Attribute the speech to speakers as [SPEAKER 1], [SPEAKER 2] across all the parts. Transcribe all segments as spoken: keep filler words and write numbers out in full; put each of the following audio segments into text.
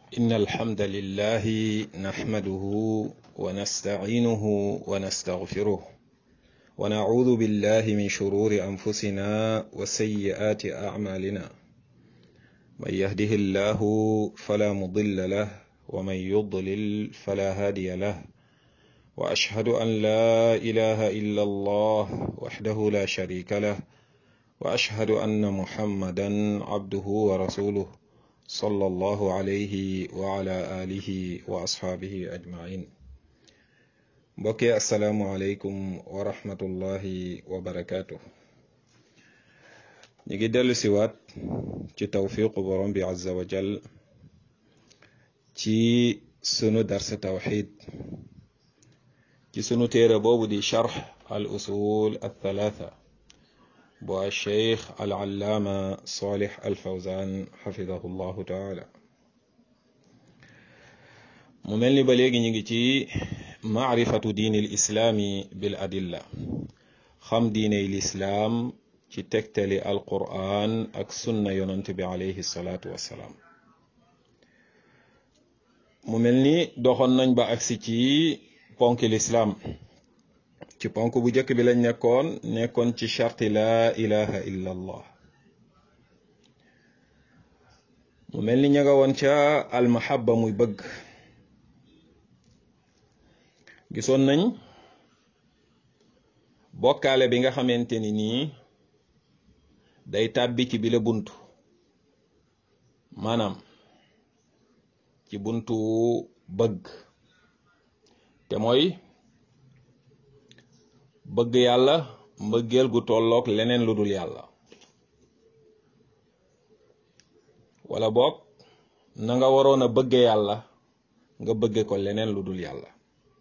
[SPEAKER 1] إن الحمد لله نحمده ونستعينه ونستغفره ونعوذ بالله من شرور أنفسنا وسيئات أعمالنا من يهده الله فلا مضل له ومن يضلل فلا هادي له وأشهد أن لا إله إلا الله وحده لا شريك له وأشهد أن محمدا عبده ورسوله صلى الله عليه وعلى آله وأصحابه أجمعين بقي السلام عليكم ورحمة الله وبركاته نيجي دلو سوات ci tawfiqu borom bi azza wa jal ci sunu dars tawhid ci sunu téere boobu di sharh al usul al thalatha bu al sheikh al allaama salih al fawzan xafidahu llahu taala mu mel ni ba léegi ñu ngi ci maarifatu diini l islaami bil adilla xam diiney lislaam ci tegtali alquran ak sunna yonant bi alayhi salaatu wassalaam mu mel ni doxoon nañ ba agsi ci ponki lislaam ci ponk bu njëkk bi lañ nekkoon nekkoon ci charti laa ilaha illa allah mu mel ni ña nga woon ca almahabba muy bëgg gisoon nañ bokkaale bi nga xamante ni nii day tàbbi ci bile buntu maanaam ci buntu bëgg te mooy bëgg yàlla mbëggeel gu tolloog leneen lu dul yàlla wala boog na nga waroon a bëgge yàlla nga bëgge ko leneen lu dul yàlla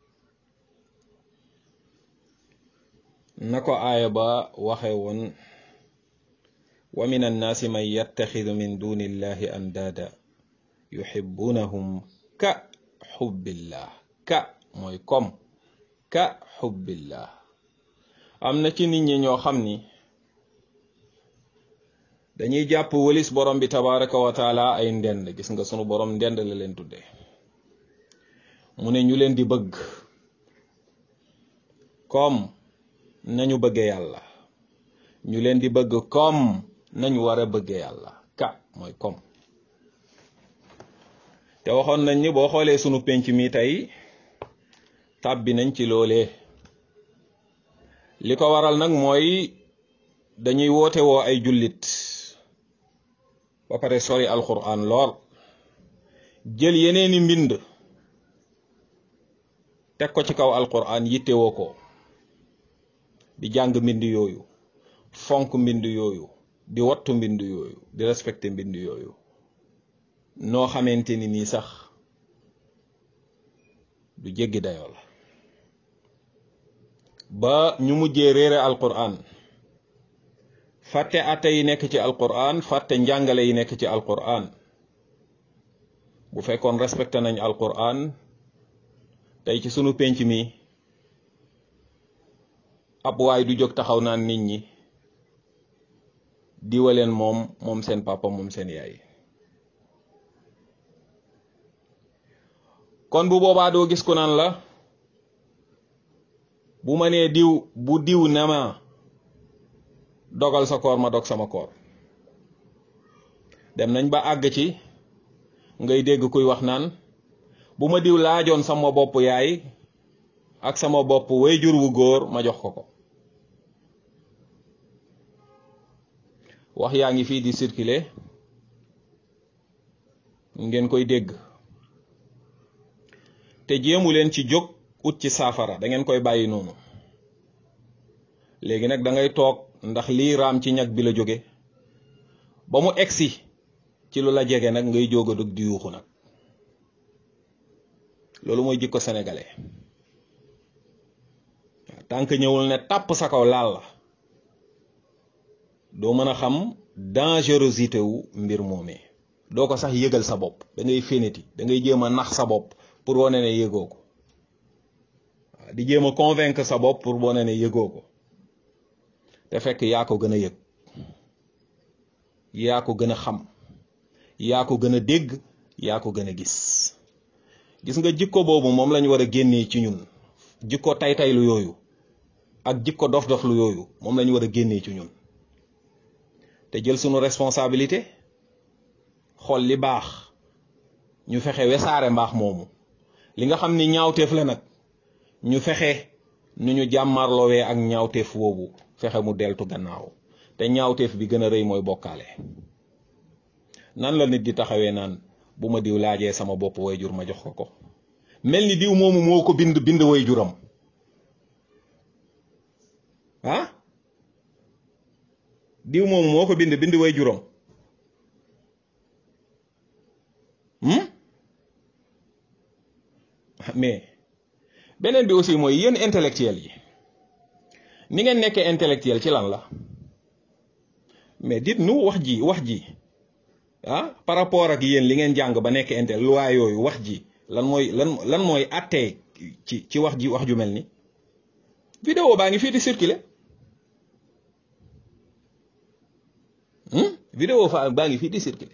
[SPEAKER 1] na ko aaya ba waxe woon wa min annaasi man yattaxidu min duni illahi andaada yuhibbunahum ka xubbillah ka mooy comme ka xubbillah am na ci nit ñi ñoo xam ni dañuy jàpp wëlis borom bi tabaraka wa taala ay ndend gis nga sunu borom ndend la leen tudde mu ne ñu leen di bëgg comme nañu bëgge yàlla ñu leen di bëgg comme nañu war a bëgge yàlla ka mooy comme te waxoon nañ ni boo xoolee sunu penc mi tey tàbbi nañ ci loolee li ko waral nag mooy dañuy woote woo ay jullit ba pare sori alquran lool jël yeneeni mbind teg ko ci kaw alquran yittewoo ko di jàng mbind yooyu fonk mbind yooyu di wattu mbind yooyu di respecté mbind yooyu noo xamante ni nii sax du jéggi dayoo la ba ñu mujjee réere alquran fàtte atte yi nekk ci alquran fàtte njàngale yi nekk ci alquran bu fekkoon respecté nañ alquran tey ci sunu penc mi ab waay du jóg taxaw naan nit ñi diwaleen moom moom seen papa moom seen yaay kon bu boobaa doo gis ku naan la bu ma nee diw bu diw na ma dogal sa koor ma dog sama koor dem nañ ba àgg ci ngay dégg kuy wax naan bu ma diw laajoon sama bopp yaay ak sama bopp wayjur wu góor ma jox ko ko wax yaa ngi fii di circuler ngeen koy dégg te jéemu leen ci jóg ut ci saafara da ngeen koy bàyyi noonu léegi nag da ngay toog ndax lii raam ci ñag bi la jóge ba mu egsi ci lu la jege nag ngay jóg a dug di yuuxu nag loolu mooy jikko sénégalais tànk ñëwul ne tàpp sa kaw laal la doo mën a xam dangerosité wu mbir moomee doo ko sax yëgal sa bopp da ngay féniti da ngay jéem a nax sa bopp pour wane ne yëgoo ko di jéem a convaincre sa bopp pour wane ne yëgoo ko te fekk yaa ko gën a yëg yaa ko gën a xam yaa ko gën a dégg yaa ko gën a gis. gis nga jikko boobu moom lañu war a génnee ci ñun, jikko tay-taylu yooyu ak jikko dof-doflu yooyu moom lañu war a génnee ci ñun te jël sunu responsabilité xool li baax ñu fexe wesaare mbaax moomu. li nga xam ni ñaawteef la nag ñu fexe nu ñu jàmmarloowee ak ñaawteef woowu fexe mu deltu gannaaw. te ñaawteef bi gën a rëy mooy bokkaale. nan la nit di taxawee naan bu ma diw laajee sama bopp way jur ma jox ko ko, mel ni diw moomu moo ko bind bind way juram ah diw moomu moo ko bind bind way juram hmm? mais beneen bi aussi mooy yéen intellectuel yi ni ngeen nekkee intellectuel ci lan la mais dites-nous wax ji wax ji ah par rapport ak yéen li ngeen jàng ba nekk intel loi yooyu wax ji lan mooy lan lan mooy attee ci ci wax ji wax ju mel ni vidéo baa ngi fii di circuler vidéo fa baa ngi fii di circuler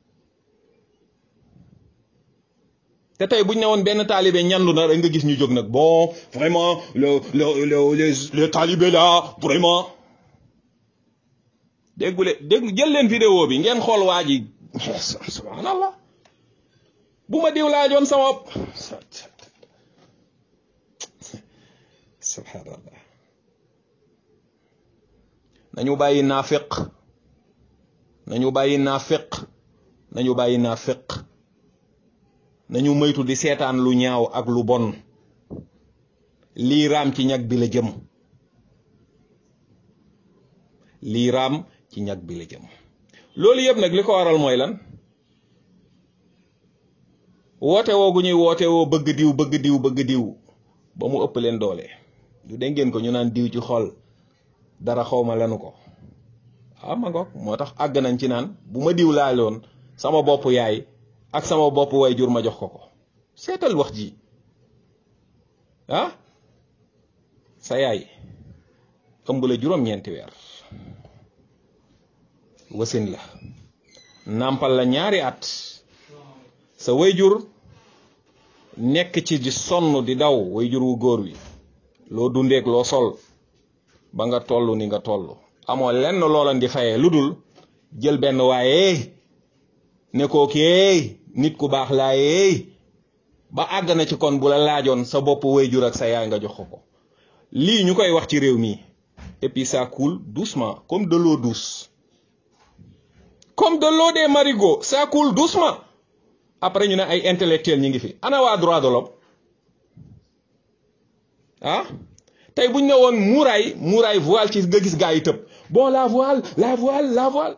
[SPEAKER 1] te tey buñ ne woon benn taalibe ñandu na rek nga gis ñu jóg nag bon vraiment le le le les les talibés là vraiment déggule dégg jël leen vidéo bi ngeen xool waa ji subhanallah bu ma diw laajoon sama subhanallah. nañu bàyyi naafiq nañu bàyyi naafiq nañu bàyyi naafiq nañu moytu di seetaan lu ñaaw ak lu bon. lii raam ci ñag bi la jëm lii raam ci ñag bi la jëm. loolu yëpp nag li ko waral mooy lan woote woo gu ñuy woote woo bëgg diw bëgg diw bëgg diw ba mu ëpp leen doole. du dégg ngeen ko ñu naan diw ci xol dara xawma lanu ko ah ma ngoog moo tax àgg nañ ci naan bu ma diw laaloon sama bopp yaay ak sama bopp way jur ma jox ko ko. seetal wax ji ah sa yaay ëmb la juróom-ñeenti weer wasin la nàmpal la ñaari at sa wayjur nekk ci di sonn di daw wayjur wu góor wi loo dundeek loo sol ba nga toll ni nga toll amoo lenn loolan di fayee lu dul jël benn waaye ne koo kii nit ku baax laayee ba àgg na ci kon bu la laajoon sa bopp wayjur ak sa yaay nga jox ko ko. lii ñu koy wax ci réew mi et puis ça coule doucement comme de l'eau douce. comme de l'eau des marigots ça coule doucement. après ñu ne ay intellectuels ñi ngi fi ana waa droit de l'homme ah tey buñ ne woon muuraay muuraay voile ci nga gis gaa yi tëb bon la voile la voile la voile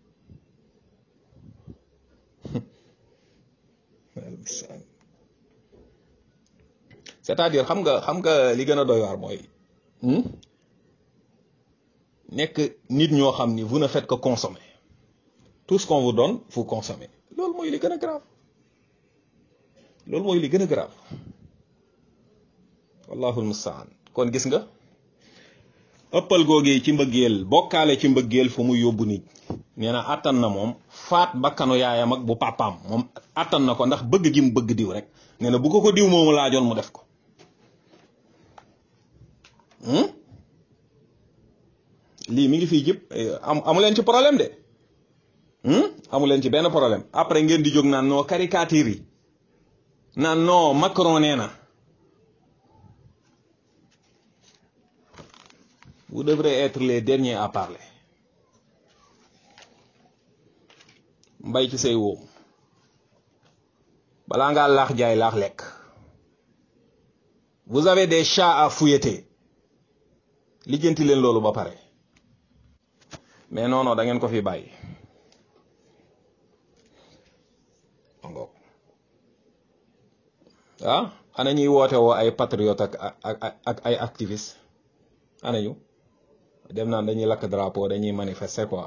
[SPEAKER 1] c'est-à-dire xam nga xam nga li gën a doy waar mooy nekk nit ñoo xam ni vous ne faites que consommer tout ce qu'on vous donne vous consommez loolu mooy li gën a grave loolu mooy li gën a grave wallahul mustaan. kon gis nga ëppal googee ci mbëggeel bokkaale ci mbëggeel fu mu yóbbu nit nee na attan na moom faat bakkanu yaayam ak bu papaam moom attan na ko ndax bëgg gi mu bëgg diw rek nee na bu ko ko diw moomu laajoon mu def ko. lii mi ngi fii jëpp am amu leen ci problème de amu leen ci benn problème après ngeen di jóg naan non caricature yi naan non Macron nee na. vous devrez être les derniers à parler. mbay ci say wóom balaa ngaa laax jaay laax lekk. vous avez des chats à fouetter lijjanti leen loolu ba pare mais non non da ngeen ko fi bàyyi. ah ana ñuy woote woo ay patriote ak ak ak ay activiste ana ñu dem naan dañuy lakk drapeau dañuy manifester quoi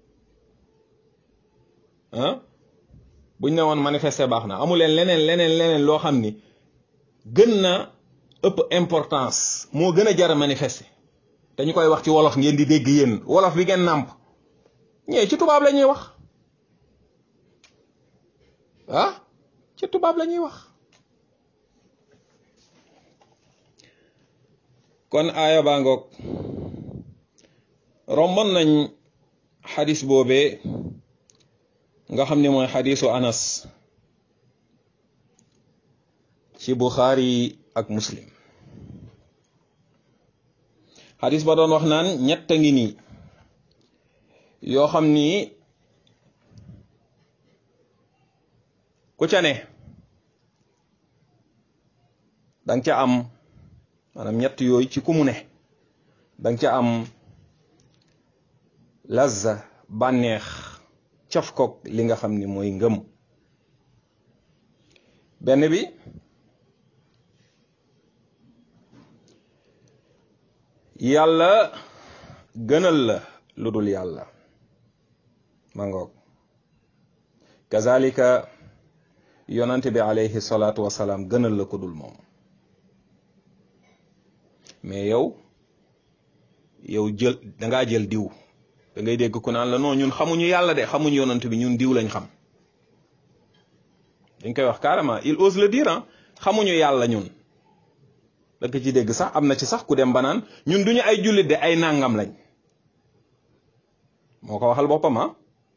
[SPEAKER 1] ah buñ ne woon manifester baax na amu leen leneen leneen leneen loo xam ni gën na ëpp importance moo gën a jar a manifester dañu koy wax ci wolof ngeen di dégg yéen wolof bi ngeen nàmp ñee ci tubaab la ñuy wax ah ci tubaab la ñuy wax. kon aaya baa ngoog romboon nañ xadis boobee nga xam ne mooy xadisu Anas ci Buxaari ak Muslim xadis ba doon wax naan ñett a ngi nii yoo xam ni ku ca ne danga ca am maanaam ñett yooyu ci ku mu ne danga ca am lazza bànneex caf koog li nga xam ni mooy ngëm. benn bi yàlla gënal la lu dul yàlla ma ngoog kazalika yonante bi alayhi salaatu wasalaam gënal la ko dul moom. mais yow yow jël dangaa jël diw da ngay dégg ku naan la non ñun xamuñu yàlla de xamuñu yonant bi ñun diw lañ xam dañ koy wax carrément il ose le dire ah xamuñu yàlla ñun da nga ci dégg sax am na ci sax ku dem ba naan ñun duñu ay jullit de ay nàngam lañ moo ko waxal boppam ah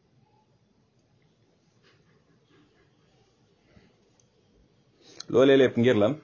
[SPEAKER 1] loolee lépp ngir lan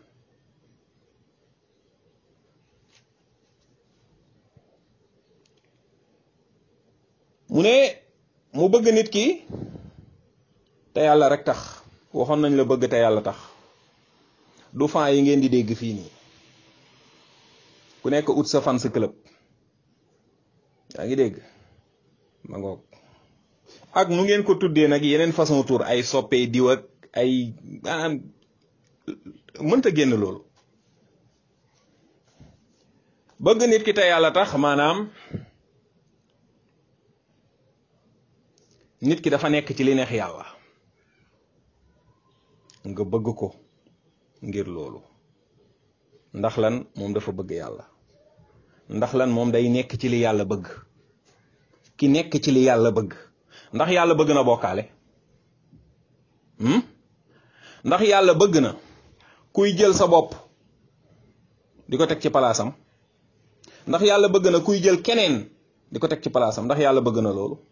[SPEAKER 1] mu ne mu bëgg nit ki te yàlla rek tax waxoon nañ la bëgg te yàlla tax du fan yi ngeen di dégg fii nii ku nekk ut sa fan sa club yaa ngi dégg ma ngoog ak nu ngeen ko tuddee nag yeneen façon tour ay soppee diw ak ay maanaam mënta génn loolu bëgg nit ki te yàlla tax maanaam nit ki dafa nekk ci li neex yàlla nga bëgg ko ngir loolu ndax lan moom dafa bëgg yàlla ndax lan moom day nekk ci li yàlla bëgg ki nekk ci li yàlla bëgg ndax yàlla bëgg na bokkaale hmm? ndax yàlla bëgg na kuy jël sa bopp di ko teg ci palaasam ndax yàlla bëgg na kuy jël keneen di ko teg ci palaasam ndax yàlla bëgg na loolu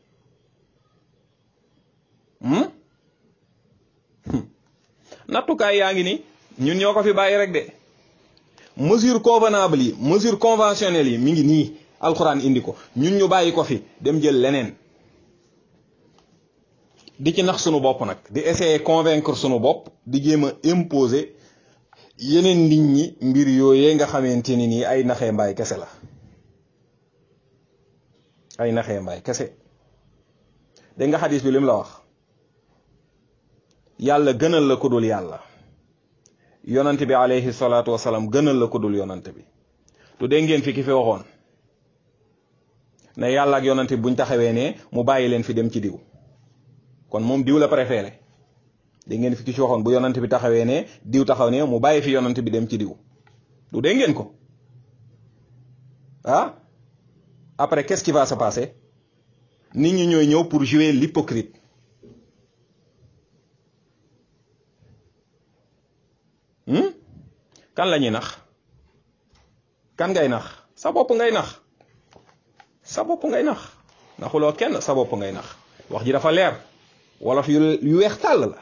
[SPEAKER 1] hmm? nattukaay yaa ngi ni ñun ñoo ko fi bàyyi rek de mesure convenable yi mesure conventionnelle yi mi ngi nii alxuraan indi ko ñun ñu bàyyi ko fi dem jël leneen di ci nax sunu bopp nag di essayer convaincre sunu bopp di jéem a imposer yeneen nit ñi mbir yooyee nga xamante ni nii ay naxee mbaay kese la ay naxee mbaay kese dégg nga xadis bi lim la wax yàlla gënal la ko dul yàlla yonante bi alayhi salaatu wasalaam gënal la ko dul yonante bi tu dégg ngeen fi ki fi waxoon ne yàlla ak yonante bi buñ taxawee ne mu bàyyi leen fi dem ci diw kon moom diw la préféré dégg ngeen fi ki ci waxoon bu yonante bi taxawee ne diw taxaw ne mu bàyyi fi yonante bi dem ci diw du dégg ngeen ko ah après qu'est-ce qui va se passer nit ñi ñooy ñëw pour jouer l'hypocrite hmm? kan la ñuy nax kan ngay nax sa bopp ngay nax sa bopp ngay nax naxuloo kenn sa bopp ngay nax wax ji dafa leer wolof yu yu weex tàll la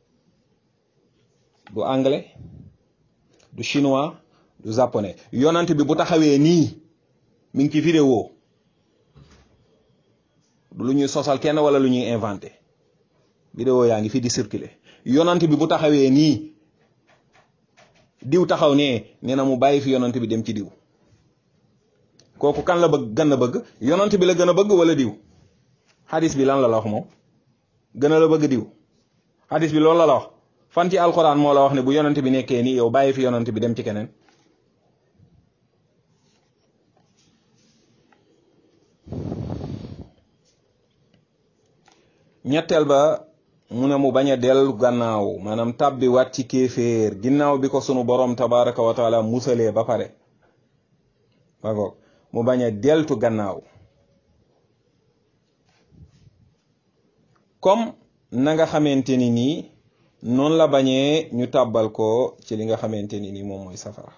[SPEAKER 1] du anglais du chinois du japonais yonant bi bu taxawee nii mi ngi ci vidéo du lu ñuy sosal kenn wala lu ñuy inventé vidéo yaa ngi fi di circuler yonant bi bu taxawee nii diw taxaw ne nee na mu bàyyi fi yonant bi dem ci diw kooku kan la bëgg gën a bëgg yonant bi la gën a bëgg wala diw hadis bi lan la la wax moom gën a la bëgg diw hadis bi loolu la la wax fan ci alxuraan moo la wax ne bu yonant bi nekkee nii yow bàyyi fi yonant bi dem ci keneen ñetteel ba mu ne mu bañ a dellu gannaaw maanaam tàbbi waat ci kéeféer ginnaaw bi ko sunu borom tabaraka wa taala musalee ba pare magoog mu bañ a deltu gannaaw comme na nga xamante ni nii noonu la bañee ñu tàbbal ko ci li nga xamante ni ni moom mooy safara.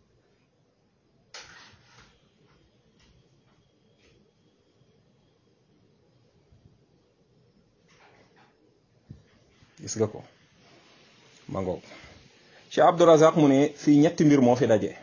[SPEAKER 1] gis nga ko ma ngoog Cheikh Abdourazaq mu ne fii ñetti mbir moo fi daje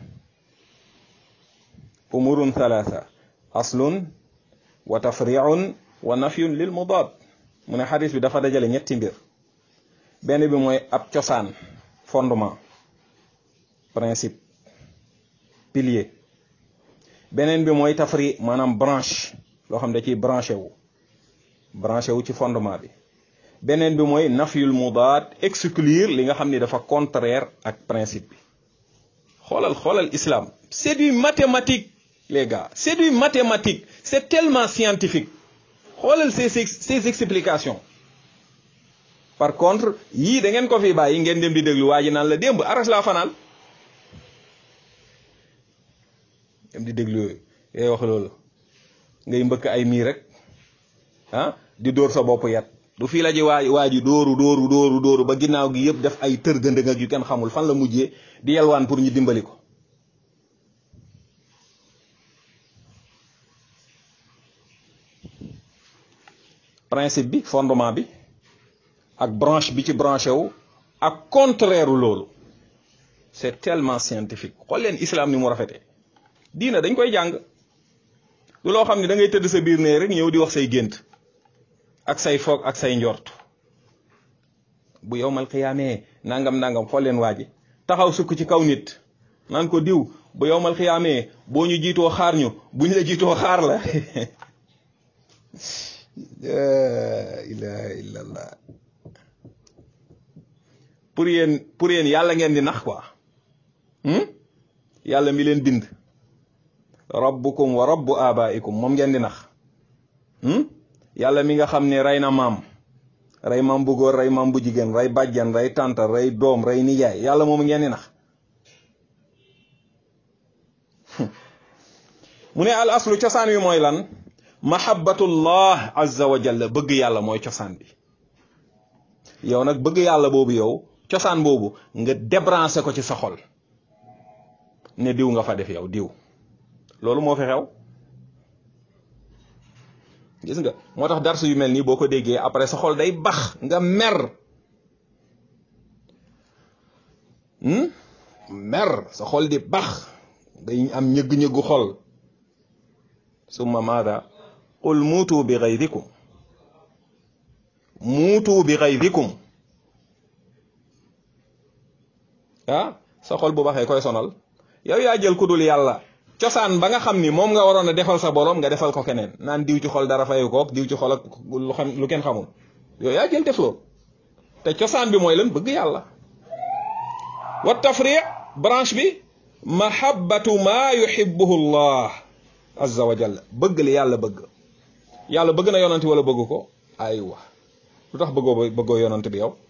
[SPEAKER 1] umurun thalatha aslun wa tafriun wa nafyun lil mudaad mu ne xadis bi dafa dajale ñetti mbir benn bi mooy ab cosaan fondement principe pilier beneen bi mooy tafri maanaam branche loo xam ne da ciy branché wu branché wu ci fondement bi beneen bi mooy nafyul mudaad exclure li nga xam ni dafa contraire ak principe bi xoolal xoolal islam c'est du mathématique les gars c'est du mathématique c'est tellement scientifique xoolal ces ces explications par contre yii da ngeen ko fi bàyyi ngeen dem di déglu waa ji naan la démb aras laa fanaan dem di déglu yooyu yooyu wax loolu ngay mbëkk ay mii rek ah di dóor sa bopp yat du fii la ji waa waa ji dóoru dóoru dóoru dóoru ba ginnaaw gi yëpp def ay tërgëndëng ak yu kenn xamul fan la mujjee di yelwaan pour ñu dimbali ko principe bi fondement bi ak branche bi ci branché wu ak contraire loolu c'est tellement scientifique xool leen islam ni mu rafetee diina dañ koy jàng du loo xam ne da ngay tëdd sa biir nee rek ñëw di wax say gént ak say foog ak say njort bu yowmal xiyaamee nangam nangam xool leen waa ji taxaw sukk ci kaw nit naan ko diw bu yowmal xiyaamee boo ñu jiitoo xaar ñu buñ la jiitoo xaar la la ilaha illallah pour yéen pour yéen yàlla ngeen di nax quoi yàlla mi leen bind rabbukum wa rabbu abaikum moom ngeen di nax yàlla mi nga xam ne rey na maam rey maam bu góor rey maam bu jigéen rey bàjjan rey tànta rey doom rey nijaay yàlla moom ngeen di nax mu ne al aslu cosaan wi mooy lan mahabbatullah azza wa jalla bëgg yàlla mooy cosaan bi yow nag bëgg yàlla boobu yow cosaan boobu nga débranché ko ci sa xol ne diw nga fa def yow diw loolu moo fi xew gis nga moo tax darsu yu mel nii boo ko déggee après sa xol day bax nga mer mer sa xol di bax day am ñëgg-ñëggu xol summa maada qul muutu bi ghaydikum muutu bi ghaydikum ah sa xol bu baxee koy sonal yow yaa jël ku dul yàlla cosaan ba nga xam ni moom nga waroon a defal sa borom nga defal ko keneen naan diw ci xol dara fayu kook diw ci xol ak lu xam lu kenn xamul yow yaa jël def loolu te cosaan bi mooy lan bëgg yàlla wa tafri branche bi mahabbatu ma yuhibbuhu allah azza wa jalla bëgg li yàlla bëgg yàlla bëgg na yonante wala bëgg ko aywa lu tax bëggoo bëggoo yonante bi yow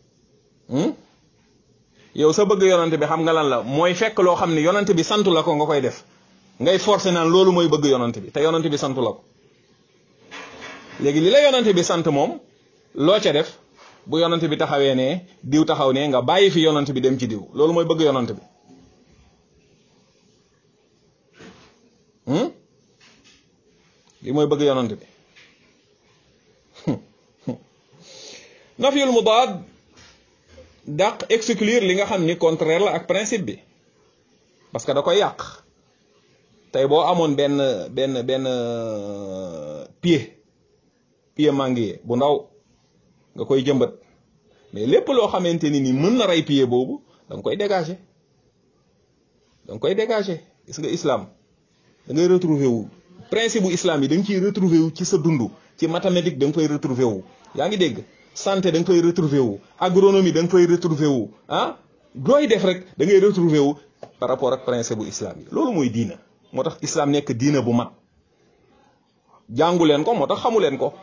[SPEAKER 1] yow sa bëgg yonante bi xam nga lan la mooy fekk loo xam ne yonante bi santu la ko nga koy def ngay forcer naan loolu mooy bëgg yonante bi te yonante bi santu la ko léegi li la yonante bi sant moom loo ca def bu yonante bi taxawee ne diw taxaw ne nga bàyyi fi yonante bi dem ci diw loolu mooy bëgg yonante bi li mooy bëgg yonante bi nafyul mudaad dàq exclure li nga xam ni contraire la ak principe bi parce que da koy yàq tey boo amoon benn benn benn pied pied manguier bu ndaw nga koy jëmbat mais lépp loo xamante ni ni mën na rey pied boobu da nga koy dégager da nga koy dégager gis nga islam da ngay retrouver wu principe bu islam yi da nga ciy retrouver wu ci sa dund ci mathématique da nga koy retrouver wu yaa ngi dégg santé da nga koy retrouver wu agronomie da nga koy retrouver wu ah looy def rek da ngay retrouver wu par rapport ak principe bu islam yi loolu mooy diina moo tax islam nekk diina bu mat jàngu leen ko moo tax xamu leen ko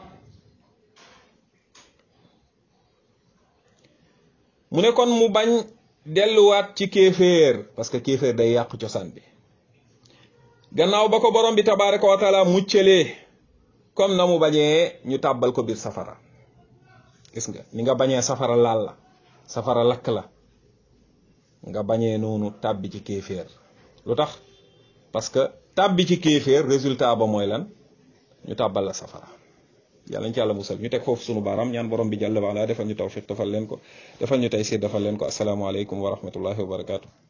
[SPEAKER 1] mu ne kon mu bañ delluwaat ci kéeféer parce que kéeféer day yàq cosaan bi gannaaw ba ko borom bi tabaraka wa taala muccalee comme na mu bañee ñu tàbbal ko biir safara gis nga ni nga bañee safara laal la safara lakk la nga bañee noonu tàbbi ci kéeféer lu tax parce que tàbbi ci kéeféer résultat ba mooy lan ñu tàbbal la safara yàlla ñu ci yàlla musal ñu teg foofu sunu baaraam ñaan borom bi jàll wa ala defal ñu tawfiq defal leen ko defal ñu taysiir defal leen ko asalaamaaleykum wa rahmatullahi wa barakaatu.